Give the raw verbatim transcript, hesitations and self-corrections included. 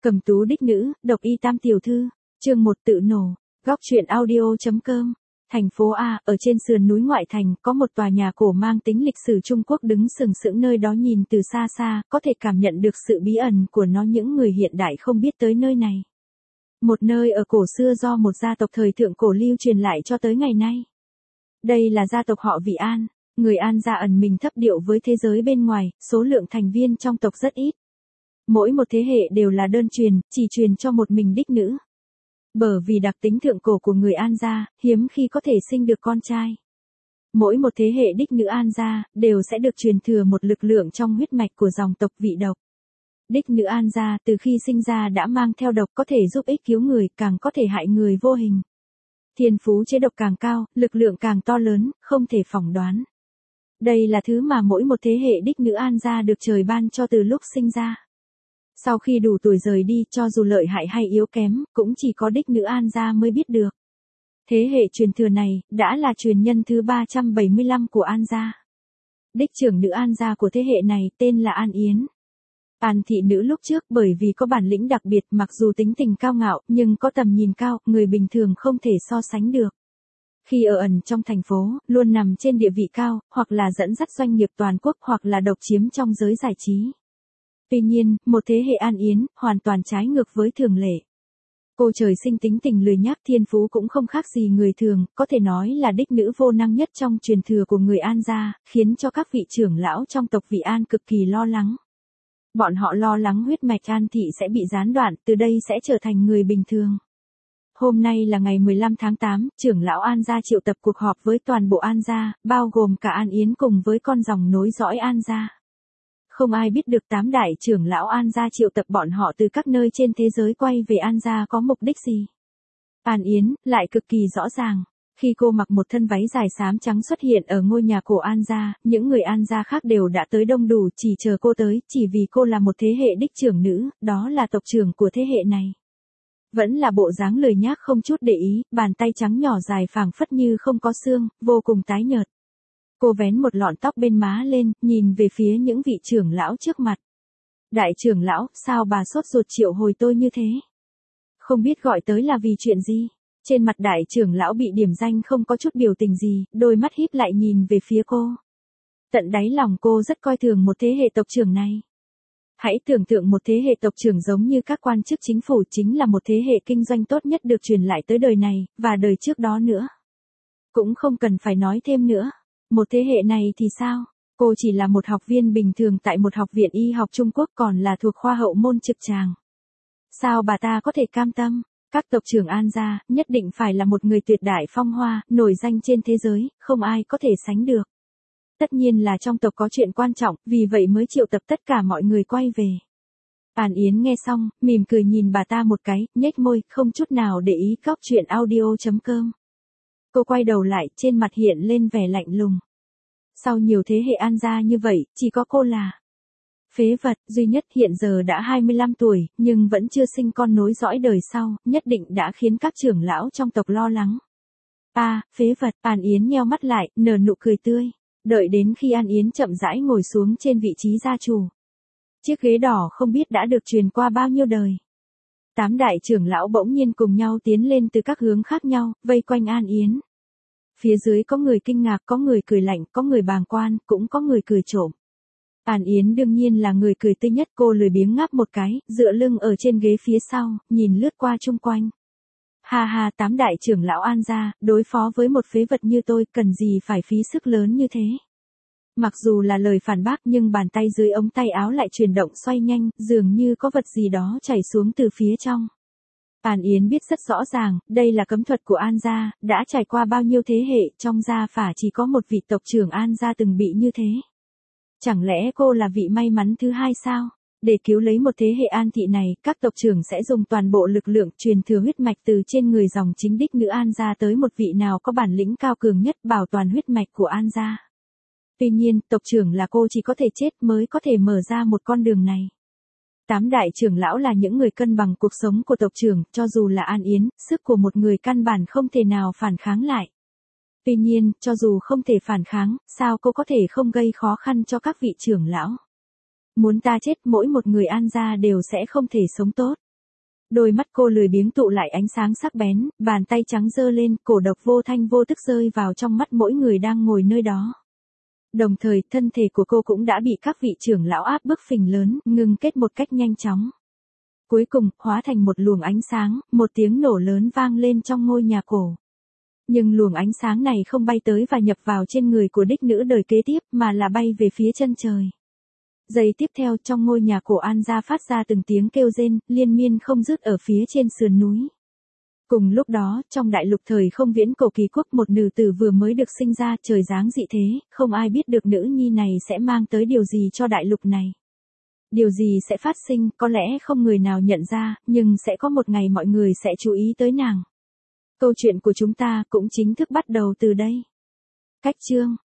Cầm tú đích nữ, độc y tam tiểu thư, chương một tự nổ, góc truyện audio.com. Thành phố A, ở trên sườn núi ngoại thành, có một tòa nhà cổ mang tính lịch sử Trung Quốc đứng sừng sững nơi đó, nhìn từ xa xa, có thể cảm nhận được sự bí ẩn của nó, những người hiện đại không biết tới nơi này. Một nơi ở cổ xưa do một gia tộc thời thượng cổ lưu truyền lại cho tới ngày nay. Đây là gia tộc họ Vị An, người An gia ẩn mình thấp điệu với thế giới bên ngoài, số lượng thành viên trong tộc rất ít. Mỗi một thế hệ đều là đơn truyền, chỉ truyền cho một mình đích nữ. Bởi vì đặc tính thượng cổ của người An gia, hiếm khi có thể sinh được con trai. Mỗi một thế hệ đích nữ An gia, đều sẽ được truyền thừa một lực lượng trong huyết mạch của dòng tộc Vị độc. Đích nữ An gia, từ khi sinh ra đã mang theo độc, có thể giúp ích cứu người, càng có thể hại người vô hình. Thiên phú chế độc càng cao, lực lượng càng to lớn, không thể phỏng đoán. Đây là thứ mà mỗi một thế hệ đích nữ An gia được trời ban cho từ lúc sinh ra. Sau khi đủ tuổi rời đi, cho dù lợi hại hay yếu kém, cũng chỉ có đích nữ An gia mới biết được. Thế hệ truyền thừa này, đã là truyền nhân thứ ba trăm bảy mươi lăm của An gia. Đích trưởng nữ An gia của thế hệ này, tên là An Yến. An thị nữ lúc trước, bởi vì có bản lĩnh đặc biệt, mặc dù tính tình cao ngạo, nhưng có tầm nhìn cao, người bình thường không thể so sánh được. Khi ở ẩn trong thành phố, luôn nằm trên địa vị cao, hoặc là dẫn dắt doanh nghiệp toàn quốc, hoặc là độc chiếm trong giới giải trí. Tuy nhiên, một thế hệ An Yến, hoàn toàn trái ngược với thường lệ. Cô trời sinh tính tình lười nhác, thiên phú cũng không khác gì người thường, có thể nói là đích nữ vô năng nhất trong truyền thừa của người An gia, khiến cho các vị trưởng lão trong tộc Vị An cực kỳ lo lắng. Bọn họ lo lắng huyết mạch An thị sẽ bị gián đoạn, từ đây sẽ trở thành người bình thường. Hôm nay là ngày mười lăm tháng tám, trưởng lão An gia triệu tập cuộc họp với toàn bộ An gia, bao gồm cả An Yến cùng với con dòng nối dõi An gia. Không ai biết được tám đại trưởng lão An gia triệu tập bọn họ từ các nơi trên thế giới quay về An gia có mục đích gì. An Yến, lại cực kỳ rõ ràng. Khi cô mặc một thân váy dài xám trắng xuất hiện ở ngôi nhà cổ An gia, những người An gia khác đều đã tới đông đủ, chỉ chờ cô tới, chỉ vì cô là một thế hệ đích trưởng nữ, đó là tộc trưởng của thế hệ này. Vẫn là bộ dáng lười nhác không chút để ý, bàn tay trắng nhỏ dài phảng phất như không có xương, vô cùng tái nhợt. Cô vén một lọn tóc bên má lên, nhìn về phía những vị trưởng lão trước mặt. Đại trưởng lão, sao bà sốt ruột triệu hồi tôi như thế? Không biết gọi tới là vì chuyện gì? Trên mặt đại trưởng lão bị điểm danh không có chút biểu tình gì, đôi mắt híp lại nhìn về phía cô. Tận đáy lòng cô rất coi thường một thế hệ tộc trưởng này. Hãy tưởng tượng một thế hệ tộc trưởng giống như các quan chức chính phủ, chính là một thế hệ kinh doanh tốt nhất được truyền lại tới đời này, và đời trước đó nữa. Cũng không cần phải nói thêm nữa. Một thế hệ này thì sao? Cô chỉ là một học viên bình thường tại một học viện y học Trung Quốc, còn là thuộc khoa hậu môn trực tràng. Sao bà ta có thể cam tâm? Các tộc trưởng An gia, nhất định phải là một người tuyệt đại phong hoa, nổi danh trên thế giới, không ai có thể sánh được. Tất nhiên là trong tộc có chuyện quan trọng, vì vậy mới triệu tập tất cả mọi người quay về. An Yến nghe xong, mỉm cười nhìn bà ta một cái, nhếch môi, không chút nào để ý. Góc truyện audio.com. Cô quay đầu lại, trên mặt hiện lên vẻ lạnh lùng. Sau nhiều thế hệ An gia như vậy, chỉ có cô là phế vật duy nhất, hiện giờ đã hai mươi lăm tuổi, nhưng vẫn chưa sinh con nối dõi đời sau, nhất định đã khiến các trưởng lão trong tộc lo lắng. A, à, phế vật. An Yến nheo mắt lại, nở nụ cười tươi. Đợi đến khi An Yến chậm rãi ngồi xuống trên vị trí gia chủ. Chiếc ghế đỏ không biết đã được truyền qua bao nhiêu đời. Tám đại trưởng lão bỗng nhiên cùng nhau tiến lên từ các hướng khác nhau, vây quanh An Yến. Phía dưới có người kinh ngạc, có người cười lạnh, có người bàng quan, cũng có người cười trộm. An Yến đương nhiên là người cười tươi nhất, cô lười biếng ngáp một cái, dựa lưng ở trên ghế phía sau, nhìn lướt qua chung quanh. Ha ha, tám đại trưởng lão An gia, đối phó với một phế vật như tôi, cần gì phải phí sức lớn như thế. Mặc dù là lời phản bác, nhưng bàn tay dưới ống tay áo lại chuyển động xoay nhanh, dường như có vật gì đó chảy xuống từ phía trong. An Yến biết rất rõ ràng, đây là cấm thuật của An gia, đã trải qua bao nhiêu thế hệ, trong gia phả chỉ có một vị tộc trưởng An gia từng bị như thế. Chẳng lẽ cô là vị may mắn thứ hai sao? Để cứu lấy một thế hệ An thị này, các tộc trưởng sẽ dùng toàn bộ lực lượng truyền thừa huyết mạch từ trên người dòng chính đích nữ An gia tới một vị nào có bản lĩnh cao cường nhất, bảo toàn huyết mạch của An gia. Tuy nhiên, tộc trưởng là cô chỉ có thể chết mới có thể mở ra một con đường này. Tám đại trưởng lão là những người cân bằng cuộc sống của tộc trưởng, cho dù là An Yến, sức của một người căn bản không thể nào phản kháng lại. Tuy nhiên, cho dù không thể phản kháng, sao cô có thể không gây khó khăn cho các vị trưởng lão? Muốn ta chết, mỗi một người An gia đều sẽ không thể sống tốt. Đôi mắt cô lười biếng tụ lại ánh sáng sắc bén, bàn tay trắng giơ lên, cổ độc vô thanh vô tức rơi vào trong mắt mỗi người đang ngồi nơi đó. Đồng thời, thân thể của cô cũng đã bị các vị trưởng lão áp bức phình lớn, ngưng kết một cách nhanh chóng. Cuối cùng, hóa thành một luồng ánh sáng, một tiếng nổ lớn vang lên trong ngôi nhà cổ. Nhưng luồng ánh sáng này không bay tới và nhập vào trên người của đích nữ đời kế tiếp, mà là bay về phía chân trời. Giây tiếp theo, trong ngôi nhà cổ An gia phát ra từng tiếng kêu rên, liên miên không dứt ở phía trên sườn núi. Cùng lúc đó, trong đại lục thời không viễn cổ kỳ quốc, một nữ tử vừa mới được sinh ra, trời dáng dị thế, không ai biết được nữ nhi này sẽ mang tới điều gì cho đại lục này. Điều gì sẽ phát sinh, có lẽ không người nào nhận ra, nhưng sẽ có một ngày mọi người sẽ chú ý tới nàng. Câu chuyện của chúng ta cũng chính thức bắt đầu từ đây. Cách chương